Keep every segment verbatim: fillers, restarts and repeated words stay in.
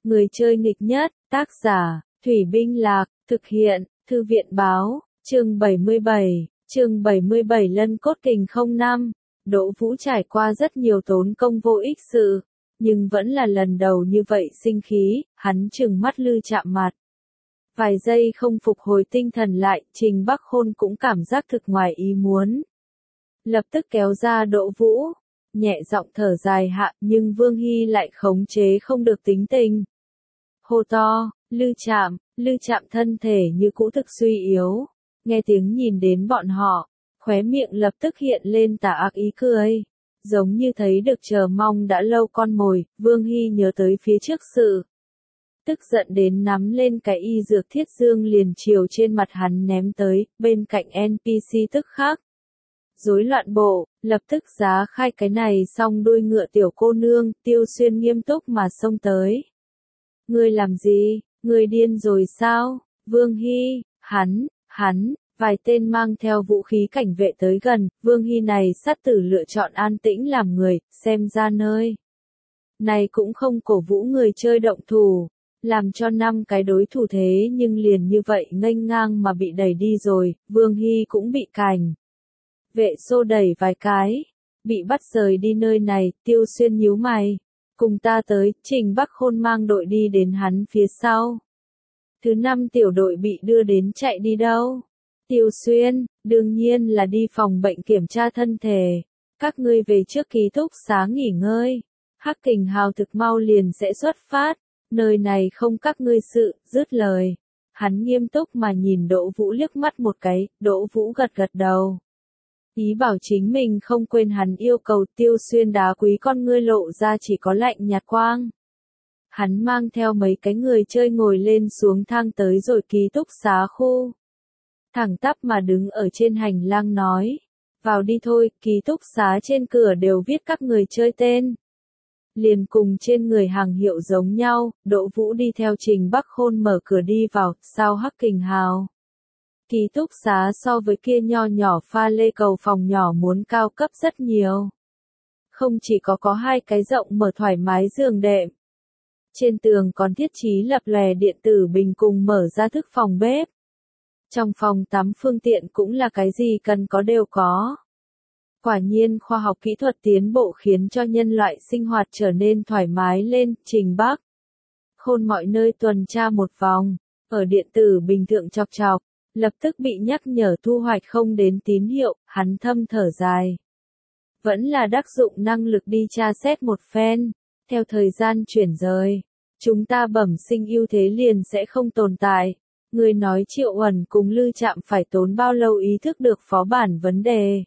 Người chơi nghịch nhất, tác giả, Thủy Binh Lạc, thực hiện, Thư viện Báo, chương bảy mươi bảy, chương bảy mươi bảy Lân Cốt Kình không năm. Đỗ Vũ trải qua rất nhiều tốn công vô ích sự, nhưng vẫn là lần đầu như vậy sinh khí, hắn trừng mắt Lư Trạm mặt. Vài giây không phục hồi tinh thần lại, Trình Bắc Khôn cũng cảm giác thực ngoài ý muốn. Lập tức kéo ra Đỗ Vũ, nhẹ giọng thở dài hạ, nhưng Vương Hy lại khống chế không được tính tình. Hô to, Lư Trạm, Lư Trạm thân thể như cũ thực suy yếu, nghe tiếng nhìn đến bọn họ, khóe miệng lập tức hiện lên tà ác ý cười. Giống như thấy được chờ mong đã lâu con mồi, Vương Hy nhớ tới phía trước sự. Tức giận đến nắm lên cái y dược thiết dương liền chiều trên mặt hắn ném tới, bên cạnh en pê xê tức khắc. Rối loạn bộ, lập tức giá khai cái này xong đuôi ngựa tiểu cô nương, Tiêu Xuyên nghiêm túc mà xông tới. Ngươi làm gì, ngươi điên rồi sao, Vương Hy, hắn, hắn. Vài tên mang theo vũ khí cảnh vệ tới gần, Vương Hy này sát tử lựa chọn an tĩnh làm người, xem ra nơi. Này cũng không cổ vũ người chơi động thủ, làm cho năm cái đối thủ thế nhưng liền như vậy nghênh ngang mà bị đẩy đi rồi, Vương Hy cũng bị cảnh. Vệ xô đẩy vài cái, bị bắt rời đi nơi này, Tiêu Xuyên nhíu mày. Cùng ta tới, Trình Bắc Khôn mang đội đi đến hắn phía sau. Thứ năm tiểu đội bị đưa đến chạy đi đâu? Tiêu Xuyên, đương nhiên là đi phòng bệnh kiểm tra thân thể. Các ngươi về trước ký túc xá nghỉ ngơi. Hắc Kình Hào thực mau liền sẽ xuất phát. Nơi này không các ngươi sự, dứt lời. Hắn nghiêm túc mà nhìn Đỗ Vũ liếc mắt một cái, Đỗ Vũ gật gật đầu. Ý bảo chính mình không quên hắn yêu cầu. Tiêu Xuyên đá quý con ngươi lộ ra chỉ có lạnh nhạt quang. Hắn mang theo mấy cái người chơi ngồi lên xuống thang tới rồi ký túc xá khu. Thẳng tắp mà đứng ở trên hành lang nói. Vào đi thôi, ký túc xá trên cửa đều viết các người chơi tên. Liền cùng trên người hàng hiệu giống nhau, Đỗ Vũ đi theo Trình Bắc Khôn mở cửa đi vào, sao Hắc Kình Hào. Ký túc xá so với kia nho nhỏ pha lê cầu phòng nhỏ muốn cao cấp rất nhiều. Không chỉ có có hai cái rộng mở thoải mái giường đệm. Trên tường còn thiết trí lập lòe điện tử bình cùng mở ra thức phòng bếp. Trong phòng tắm phương tiện cũng là cái gì cần có đều có. Quả nhiên khoa học kỹ thuật tiến bộ khiến cho nhân loại sinh hoạt trở nên thoải mái lên. Trình Bắc Khôn mọi nơi tuần tra một vòng, ở điện tử bình thượng chọc chọc, lập tức bị nhắc nhở thu hoạch không đến tín hiệu, hắn thâm thở dài. Vẫn là đắc dụng năng lực đi tra xét một phen, theo thời gian chuyển rời, chúng ta bẩm sinh ưu thế liền sẽ không tồn tại. Người nói Triệu Uẩn cùng Lư Trạm phải tốn bao lâu ý thức được phó bản vấn đề.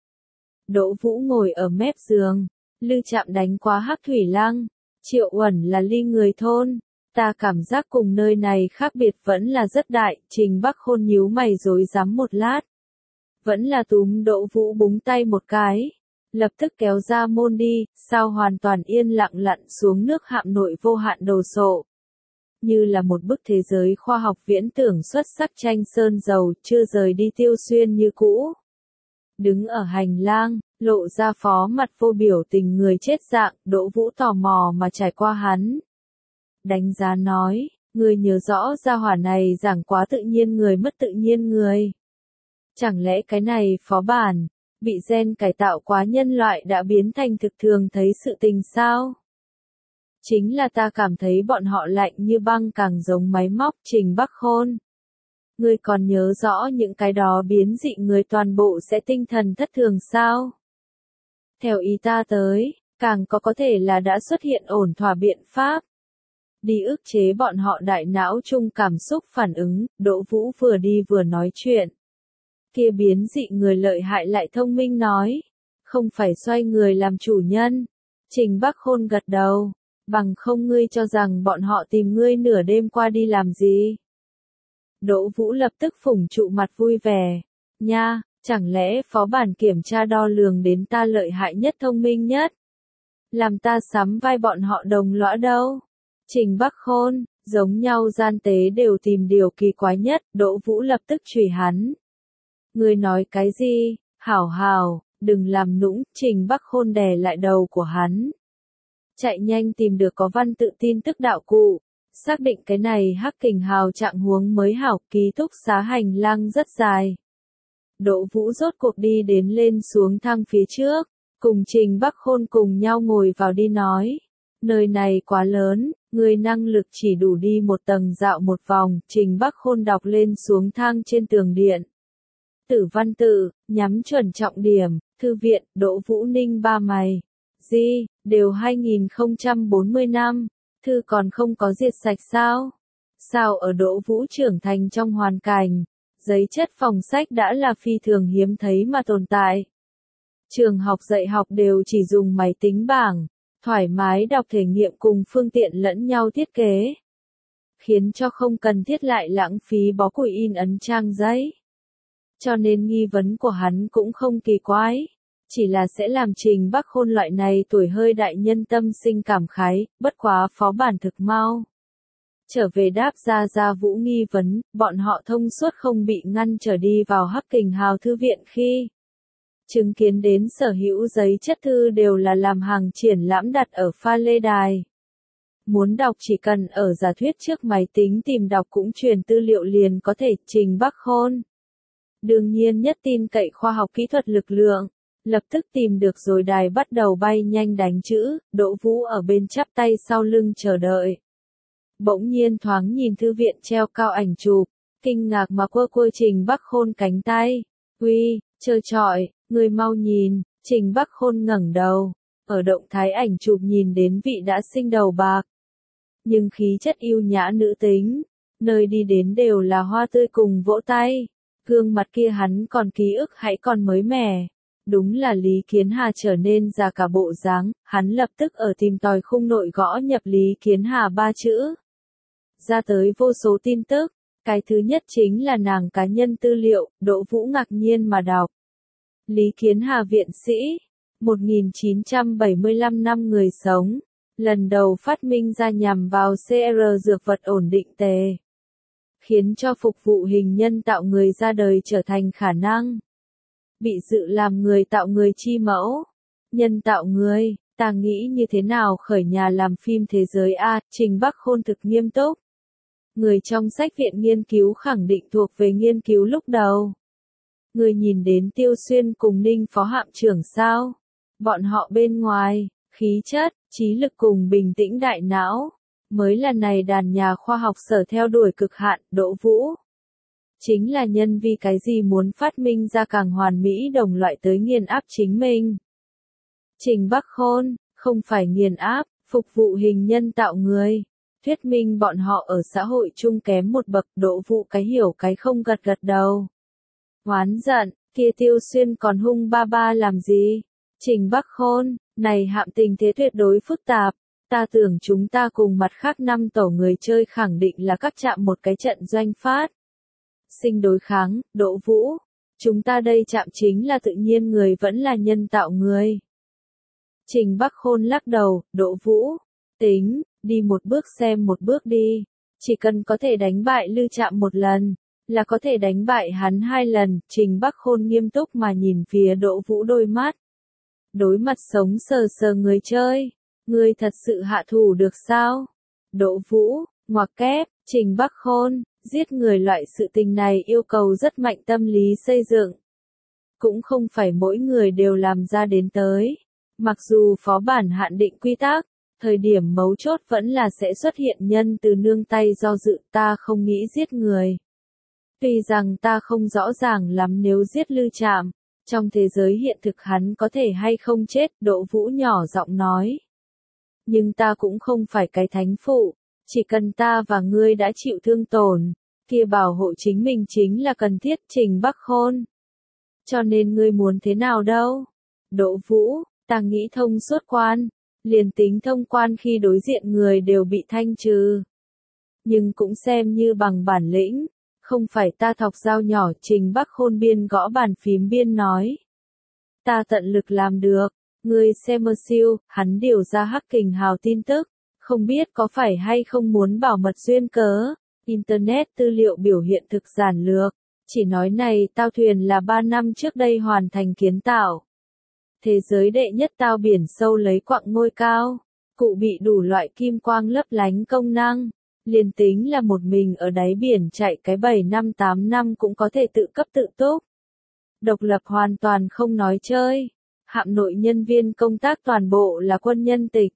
Đỗ Vũ ngồi ở mép giường, Lư Trạm đánh quá Hắc Thủy Lăng, Triệu Uẩn là ly người thôn, ta cảm giác cùng nơi này khác biệt vẫn là rất đại. Trình Bắc Khôn nhíu mày rối rắm một lát. Vẫn là túm Đỗ Vũ búng tay một cái, lập tức kéo ra môn đi, sao hoàn toàn yên lặng lặn xuống nước hạm nội vô hạn đồ sộ. Như là một bức thế giới khoa học viễn tưởng xuất sắc tranh sơn dầu, chưa rời đi Tiêu Xuyên như cũ. Đứng ở hành lang, lộ ra phó mặt vô biểu tình người chết dạng, Đỗ Vũ tò mò mà trải qua hắn. Đánh giá nói, người nhớ rõ gia hỏa này giảng quá tự nhiên người mất tự nhiên người. Chẳng lẽ cái này phó bản, bị gen cải tạo quá nhân loại đã biến thành thực thường thấy sự tình sao? Chính là ta cảm thấy bọn họ lạnh như băng càng giống máy móc. Trình Bắc Khôn. Ngươi còn nhớ rõ những cái đó biến dị người toàn bộ sẽ tinh thần thất thường sao? Theo ý ta tới, càng có có thể là đã xuất hiện ổn thỏa biện pháp. Đi ức chế bọn họ đại não chung cảm xúc phản ứng. Đỗ Vũ vừa đi vừa nói chuyện. Kia biến dị người lợi hại lại thông minh nói. Không phải xoay người làm chủ nhân. Trình Bắc Khôn gật đầu. Bằng không ngươi cho rằng bọn họ tìm ngươi nửa đêm qua đi làm gì? Đỗ Vũ lập tức phủng trụ mặt vui vẻ. Nha, chẳng lẽ phó bản kiểm tra đo lường đến ta lợi hại nhất thông minh nhất? Làm ta sắm vai bọn họ đồng lõa đâu? Trình Bắc Khôn, giống nhau gian tế đều tìm điều kỳ quái nhất. Đỗ Vũ lập tức chửi hắn. Ngươi nói cái gì? Hảo hảo, đừng làm nũng. Trình Bắc Khôn đè lại đầu của hắn. Chạy nhanh tìm được có văn tự tin tức đạo cụ, Xác định cái này Hắc Kình Hào trạng huống mới hảo, ký túc xá hành lang rất dài. Đỗ Vũ rốt cuộc đi đến lên xuống thang phía trước, cùng Trình Bắc Khôn cùng nhau ngồi vào đi nói. Nơi này quá lớn, người năng lực chỉ đủ đi một tầng dạo một vòng, Trình Bắc Khôn đọc lên xuống thang trên tường điện. Tử văn tự, nhắm chuẩn trọng điểm, thư viện, Đỗ Vũ ninh ba mày. Di, đều hai nghìn không trăm bốn mươi năm, thư còn không có diệt sạch sao? Sao ở Đỗ Vũ trưởng thành trong hoàn cảnh, giấy chất phòng sách đã là phi thường hiếm thấy mà tồn tại. Trường học dạy học đều chỉ dùng máy tính bảng, thoải mái đọc thể nghiệm cùng phương tiện lẫn nhau thiết kế, khiến cho không cần thiết lại lãng phí bó củi in ấn trang giấy. Cho nên nghi vấn của hắn cũng không kỳ quái, chỉ là sẽ làm Trình Bắc Khôn loại này tuổi hơi đại nhân tâm sinh cảm khái, bất quá phó bản thực mau. Trở về đáp ra Gia Vũ nghi vấn, bọn họ thông suốt không bị ngăn trở đi vào Hắc Kình Hào thư viện khi chứng kiến đến sở hữu giấy chất thư đều là làm hàng triển lãm đặt ở pha lê đài. Muốn đọc chỉ cần ở giả thuyết trước máy tính tìm đọc cũng truyền tư liệu liền có thể. Trình Bắc Khôn đương nhiên nhất tin cậy khoa học kỹ thuật lực lượng, lập tức tìm được rồi đài bắt đầu bay nhanh đánh chữ, Đỗ Vũ ở bên chắp tay sau lưng chờ đợi. Bỗng nhiên thoáng nhìn thư viện treo cao ảnh chụp, kinh ngạc mà quơ quơ Trình Bắc Khôn cánh tay. Uy, trơ trọi, người mau nhìn, Trình Bắc Khôn ngẩng đầu, ở động thái ảnh chụp nhìn đến vị đã sinh đầu bạc. Nhưng khí chất yêu nhã nữ tính, nơi đi đến đều là hoa tươi cùng vỗ tay, gương mặt kia hắn còn ký ức hãy còn mới mẻ. Đúng là Lý Kiến Hà trở nên già cả bộ dáng, hắn lập tức ở tìm tòi khung nội gõ nhập Lý Kiến Hà ba chữ. Ra tới vô số tin tức, cái thứ nhất chính là nàng cá nhân tư liệu, Đỗ Vũ ngạc nhiên mà đọc. Lý Kiến Hà viện sĩ, một nghìn chín trăm bảy mươi lăm năm người sống, lần đầu phát minh ra nhằm vào xê rờ dược vật ổn định tề, khiến cho phục vụ hình nhân tạo người ra đời trở thành khả năng. Bị dự làm người tạo người chi mẫu, nhân tạo người, ta nghĩ như thế nào khởi nhà làm phim thế giới a? Trình Bắc Khôn thực nghiêm túc. Người trong sách viện nghiên cứu khẳng định thuộc về nghiên cứu lúc đầu. Người nhìn đến Tiêu Xuyên cùng Ninh Phó Hạm trưởng sao? Bọn họ bên ngoài, khí chất, trí lực cùng bình tĩnh đại não, mới là này đàn nhà khoa học sở theo đuổi cực hạn. Đỗ Vũ chính là nhân vì cái gì muốn phát minh ra càng hoàn mỹ đồng loại tới nghiền áp chính mình. Trình Bắc Khôn, không phải nghiền áp, phục vụ hình nhân tạo người. Thuyết minh bọn họ ở xã hội chung kém một bậc. Đỗ Vũ cái hiểu cái không gật gật đầu. Oán giận, kia Tiêu Xuyên còn hung ba ba làm gì? Trình Bắc Khôn, này hạm tình thế tuyệt đối phức tạp. Ta tưởng chúng ta cùng mặt khác năm tổ người chơi khẳng định là các chạm một cái trận doanh phát sinh đối kháng. Đỗ Vũ, chúng ta đây chạm chính là tự nhiên người vẫn là nhân tạo người. Trình Bắc Khôn lắc đầu. Đỗ Vũ, tính, đi một bước xem một bước đi, chỉ cần có thể đánh bại Lư Trạm một lần, là có thể đánh bại hắn hai lần. Trình Bắc Khôn nghiêm túc mà nhìn phía Đỗ Vũ đôi mắt. Đối mặt sống sờ sờ người chơi, ngươi thật sự hạ thủ được sao? Đỗ Vũ, ngoặc kép, Trình Bắc Khôn, giết người loại sự tình này yêu cầu rất mạnh tâm lý xây dựng. Cũng không phải mỗi người đều làm ra đến tới. Mặc dù phó bản hạn định quy tắc, thời điểm mấu chốt vẫn là sẽ xuất hiện nhân từ nương tay do dự. Ta không nghĩ giết người. Tuy rằng ta không rõ ràng lắm nếu giết Lư Trạm, trong thế giới hiện thực hắn có thể hay không chết. Đỗ Vũ nhỏ giọng nói. Nhưng ta cũng không phải cái thánh phụ, chỉ cần ta và ngươi đã chịu thương tổn, kia bảo hộ chính mình chính là cần thiết. Trình Bắc Khôn, cho nên ngươi muốn thế nào đâu? Đỗ Vũ, ta nghĩ thông suốt quan, liền tính thông quan khi đối diện người đều bị thanh trừ. Nhưng cũng xem như bằng bản lĩnh, không phải ta thọc dao nhỏ. Trình Bắc Khôn biên gõ bàn phím biên nói. Ta tận lực làm được. Ngươi xem mơ siêu, hắn điều ra Hắc Kình Hào tin tức, không biết có phải hay không muốn bảo mật duyên cớ. Internet tư liệu biểu hiện thực giản lược, chỉ nói này tao thuyền là ba năm trước đây hoàn thành kiến tạo. Thế giới đệ nhất tao biển sâu lấy quặng ngôi cao, cụ bị đủ loại kim quang lấp lánh công năng, Liền tính là một mình ở đáy biển chạy cái bảy năm tám năm cũng có thể tự cấp tự túc. Độc lập hoàn toàn không nói chơi. Hạm nội nhân viên công tác toàn bộ là quân nhân tịch.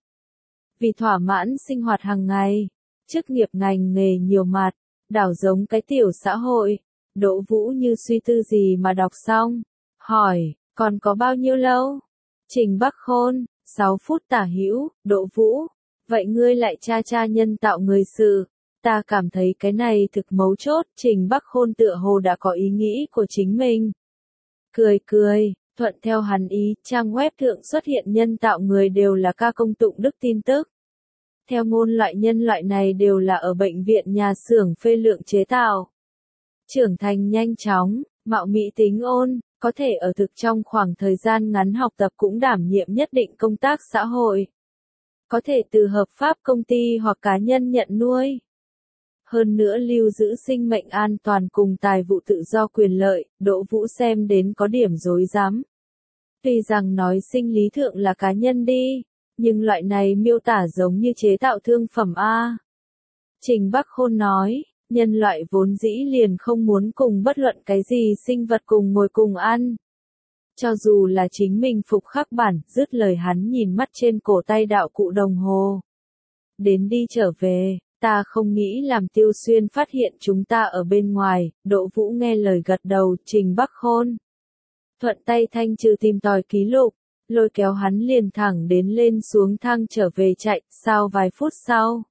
Vì thỏa mãn sinh hoạt hàng ngày, chức nghiệp ngành nghề nhiều mặt, đảo giống cái tiểu xã hội. Đỗ Vũ như suy tư gì mà đọc xong, hỏi, còn có bao nhiêu lâu? Trình Bắc Khôn, sáu phút tả hữu. Đỗ Vũ, vậy ngươi lại tra tra nhân tạo người sự. Ta cảm thấy cái này thực mấu chốt. Trình Bắc Khôn tựa hồ đã có ý nghĩ của chính mình. Cười cười, thuận theo hắn ý, trang web thượng xuất hiện nhân tạo người đều là ca công tụng đức tin tức. Theo ngôn loại nhân loại này đều là ở bệnh viện nhà xưởng phê lượng chế tạo. Trưởng thành nhanh chóng, mạo mỹ tính ôn, có thể ở thực trong khoảng thời gian ngắn học tập cũng đảm nhiệm nhất định công tác xã hội. Có thể từ hợp pháp công ty hoặc cá nhân nhận nuôi. Hơn nữa lưu giữ sinh mệnh an toàn cùng tài vụ tự do quyền lợi, Đỗ Vũ xem đến có điểm rối rắm. Tuy rằng nói sinh lý thượng là cá nhân đi, nhưng loại này miêu tả giống như chế tạo thương phẩm A. Trình Bắc Khôn nói, nhân loại vốn dĩ liền không muốn cùng bất luận cái gì sinh vật cùng ngồi cùng ăn. Cho dù là chính mình phục khắc bản, dứt lời hắn nhìn mắt trên cổ tay đạo cụ đồng hồ. Đến đi trở về, ta không nghĩ làm Tiêu Xuyên phát hiện chúng ta ở bên ngoài. Đỗ Vũ nghe lời gật đầu. Trình Bắc Khôn thuận tay thanh trừ tìm tòi ký lục, lôi kéo hắn liền thẳng đến lên xuống thang trở về chạy. Sau vài phút sau,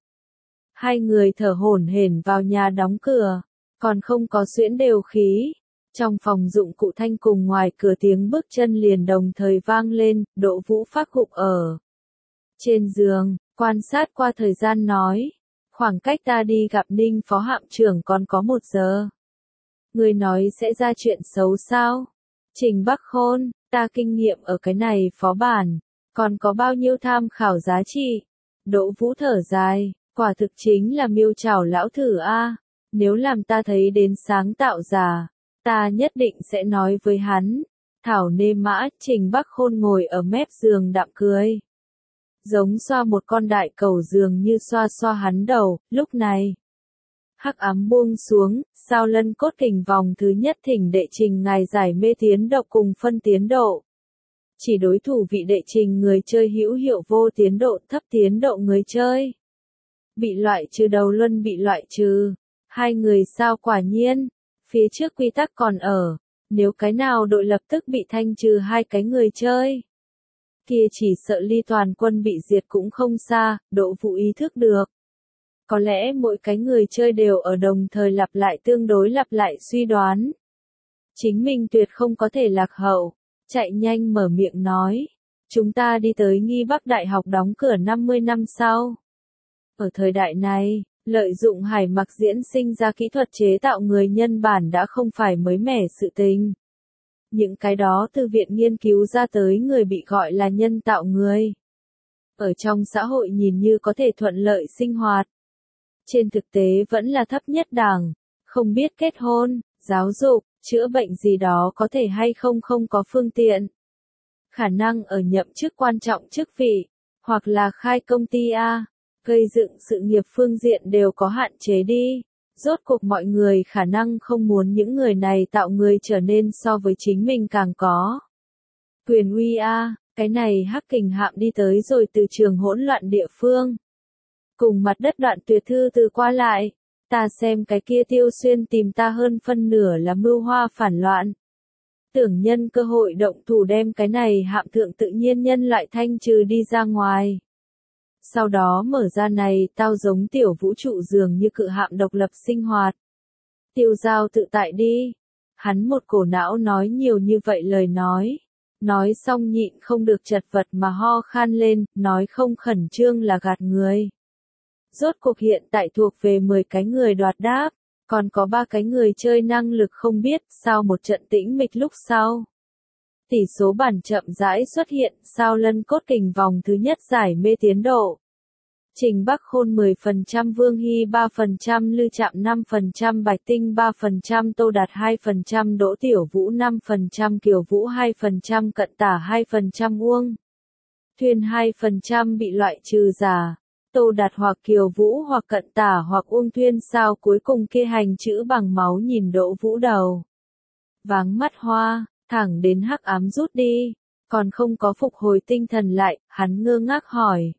hai người thở hổn hển vào nhà đóng cửa, còn không có xuyễn đều khí. Trong phòng dụng cụ thanh cùng ngoài cửa tiếng bước chân liền đồng thời vang lên. Đỗ Vũ phát gục ở trên giường, quan sát qua thời gian nói, khoảng cách ta đi gặp Ninh phó hạm trưởng còn có một giờ. Người nói sẽ ra chuyện xấu sao? Trình Bắc Khôn, ta kinh nghiệm ở cái này phó bản, còn có bao nhiêu tham khảo giá trị? Đỗ Vũ thở dài, quả thực chính là miêu trảo lão thử a. Nếu làm ta thấy đến sáng tạo giả, ta nhất định sẽ nói với hắn. Thảo nê mã. Trình Bắc Khôn ngồi ở mép giường đạm cười, giống xoa một con đại cẩu dường như xoa xoa hắn đầu. Lúc này, hắc ám buông xuống, sao lân cốt kình vòng thứ nhất thỉnh đệ trình ngài giải mê tiến độ cùng phân tiến độ. Chỉ đối thủ vị đệ trình người chơi hữu hiệu vô tiến độ, thấp tiến độ người chơi. Bị loại trừ đầu luân bị loại trừ. Hai người sao quả nhiên. Phía trước quy tắc còn ở. Nếu cái nào đội lập tức bị thanh trừ hai cái người chơi, kia chỉ sợ ly toàn quân bị diệt cũng không xa. Đỗ Vũ ý thức được. Có lẽ mỗi cái người chơi đều ở đồng thời lặp lại tương đối lặp lại suy đoán. Chính mình tuyệt không có thể lạc hậu. Chạy nhanh mở miệng nói. Chúng ta đi tới Nghi Bắc Đại học đóng cửa năm mươi năm sau. Ở thời đại này, lợi dụng hải mặc diễn sinh ra kỹ thuật chế tạo người nhân bản đã không phải mới mẻ sự tình. Những cái đó từ viện nghiên cứu ra tới người bị gọi là nhân tạo người. Ở trong xã hội nhìn như có thể thuận lợi sinh hoạt. Trên thực tế vẫn là thấp nhất đẳng, không biết kết hôn, giáo dục, chữa bệnh gì đó có thể hay không không có phương tiện. Khả năng ở nhậm chức quan trọng chức vị, hoặc là khai công ty A, gây dựng sự nghiệp phương diện đều có hạn chế đi. Rốt cuộc mọi người khả năng không muốn những người này tạo người trở nên so với chính mình càng có quyền uy A. Cái này hắc kình hạm đi tới rồi từ trường hỗn loạn địa phương. Cùng mặt đất đoạn tuyệt thư từ qua lại. Ta xem cái kia Tiêu Xuyên tìm ta hơn phân nửa là mưu hoa phản loạn. Tưởng nhân cơ hội động thủ đem cái này hạm thượng tự nhiên nhân loại thanh trừ đi ra ngoài. Sau đó mở ra này tao giống tiểu vũ trụ dường như cự hạm độc lập sinh hoạt. Tiêu Giao tự tại đi. Hắn một cổ não nói nhiều như vậy lời nói. Nói xong nhịn không được chật vật mà ho khan lên, nói không khẩn trương là gạt người. Rốt cuộc hiện tại thuộc về mười cái người đoạt đáp, còn có ba cái người chơi năng lực không biết. Sau một trận tĩnh mịch lúc sau, tỷ số bản chậm rãi xuất hiện. Sao lân cốt kình vòng thứ nhất giải mê tiến độ. Trình Bắc Khôn mười phần trăm, Vương Hy ba phần trăm, Lư Trạm năm phần trăm, Bạch Tinh ba phần trăm, Tô Đạt hai phần trăm, Đỗ Tiểu Vũ năm phần trăm, Kiều Vũ hai phần trăm, Cận Tả hai phần trăm, Uông Thuyền hai phần trăm bị loại trừ giả. Tô Đạt hoặc Kiều Vũ hoặc Cận Tả hoặc Uông Thuyên sao cuối cùng kia hành chữ bằng máu nhìn Đỗ Vũ đầu. Váng mắt hoa, thẳng đến hắc ám rút đi, còn không có phục hồi tinh thần lại, hắn ngơ ngác hỏi.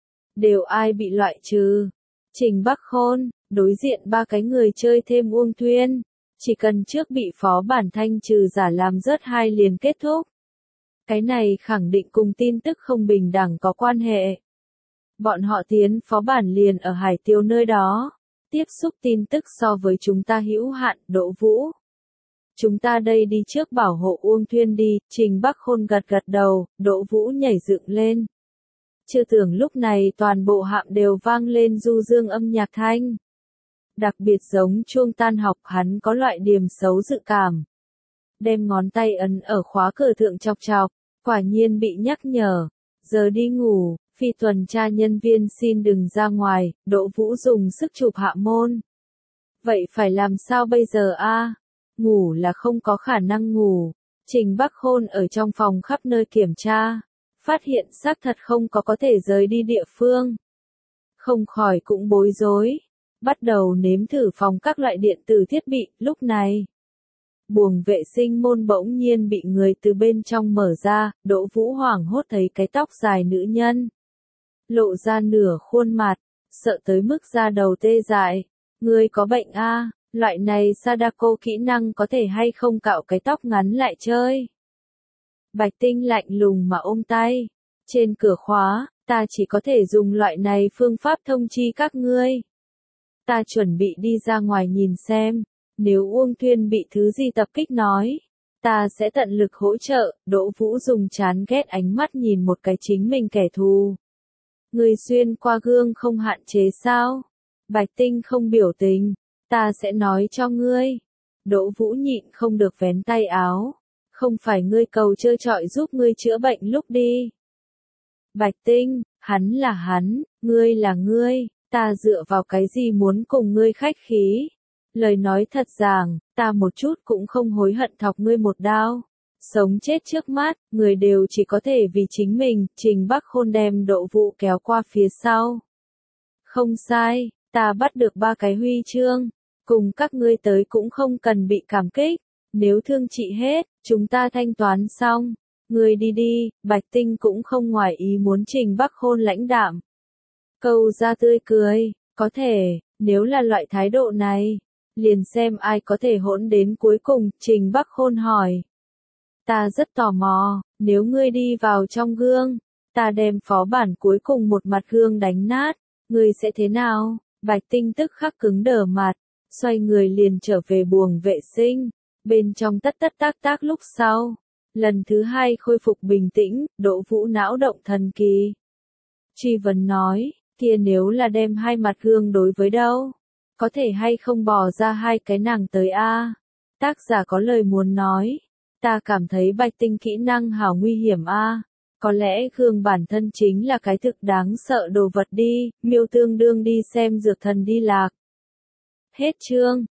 Đều ai bị loại trừ? Trình Bắc Khôn, đối diện ba cái người chơi thêm Uông Thuyên, chỉ cần trước bị phó bản thanh trừ giả làm rớt hai liền kết thúc. Cái này khẳng định cùng tin tức không bình đẳng có quan hệ. Bọn họ tiến phó bản liền ở Hải Tiêu nơi đó, tiếp xúc tin tức so với chúng ta hữu hạn. Đỗ Vũ. Chúng ta đây đi trước bảo hộ Uông Thuyên đi. Trình Bắc Khôn gật gật đầu, Đỗ Vũ nhảy dựng lên. Chưa tưởng lúc này toàn bộ hạm đều vang lên du dương âm nhạc thanh. Đặc biệt giống chuông tan học, hắn có loại điềm xấu dự cảm. Đem ngón tay ấn ở khóa cửa thượng chọc chọc, quả nhiên bị nhắc nhở. Giờ đi ngủ, phi tuần tra nhân viên xin đừng ra ngoài. Đỗ Vũ dùng sức chụp hạ môn. Vậy phải làm sao bây giờ a? Ngủ là không có khả năng ngủ. Trình Bắc Khôn ở trong phòng khắp nơi kiểm tra, phát hiện xác thật không có có thể rời đi địa phương. Không khỏi cũng bối rối, bắt đầu nếm thử phòng các loại điện tử thiết bị. Lúc này, buồng vệ sinh môn bỗng nhiên bị người từ bên trong mở ra. Đỗ Vũ hoảng hốt thấy cái tóc dài nữ nhân lộ ra nửa khuôn mặt, sợ tới mức da đầu tê dại. Ngươi có bệnh a? Loại này Sadako kỹ năng có thể hay không cạo cái tóc ngắn lại chơi? Bạch Tinh lạnh lùng mà ôm tay. Trên cửa khóa, ta chỉ có thể dùng loại này phương pháp thông chi các ngươi. Ta chuẩn bị đi ra ngoài nhìn xem, nếu Uông Thuyên bị thứ gì tập kích nói, ta sẽ tận lực hỗ trợ. Đỗ Vũ dùng chán ghét ánh mắt nhìn một cái chính mình kẻ thù. Người xuyên qua gương không hạn chế sao? Bạch Tinh không biểu tình, ta sẽ nói cho ngươi. Đỗ Vũ nhịn không được vén tay áo. Không phải ngươi cầu trơ trọi giúp ngươi chữa bệnh lúc đi. Bạch Tinh, hắn là hắn, ngươi là ngươi, ta dựa vào cái gì muốn cùng ngươi khách khí. Lời nói thật rằng, ta một chút cũng không hối hận thọc ngươi một đao. Sống chết trước mắt, người đều chỉ có thể vì chính mình. Trình Bắc Khôn đem Đỗ Vũ kéo qua phía sau. Không sai, ta bắt được ba cái huy chương, cùng các ngươi tới cũng không cần bị cảm kích. Nếu thương trị hết, chúng ta thanh toán xong. Ngươi đi đi. Bạch Tinh cũng không ngoài ý muốn Trình Bắc Khôn lãnh đạm. Câu ra tươi cười, có thể, nếu là loại thái độ này, liền xem ai có thể hỗn đến cuối cùng. Trình Bắc Khôn hỏi. Ta rất tò mò, nếu ngươi đi vào trong gương, ta đem phó bản cuối cùng một mặt gương đánh nát, ngươi sẽ thế nào? Bạch Tinh tức khắc cứng đờ mặt, xoay người liền trở về buồng vệ sinh, bên trong tất tất tác tác. Lúc sau, lần thứ hai khôi phục bình tĩnh. Đỗ Vũ não động thần kỳ. Truy vấn nói, kia nếu là đem hai mặt gương đối với đâu? Có thể hay không bỏ ra hai cái nàng tới a? Tác giả có lời muốn nói. Ta cảm thấy Bạch Tinh kỹ năng hảo nguy hiểm a. Có lẽ gương bản thân chính là cái thực đáng sợ đồ vật đi. Miêu tương đương đi xem dược thần đi lạc. Hết chương.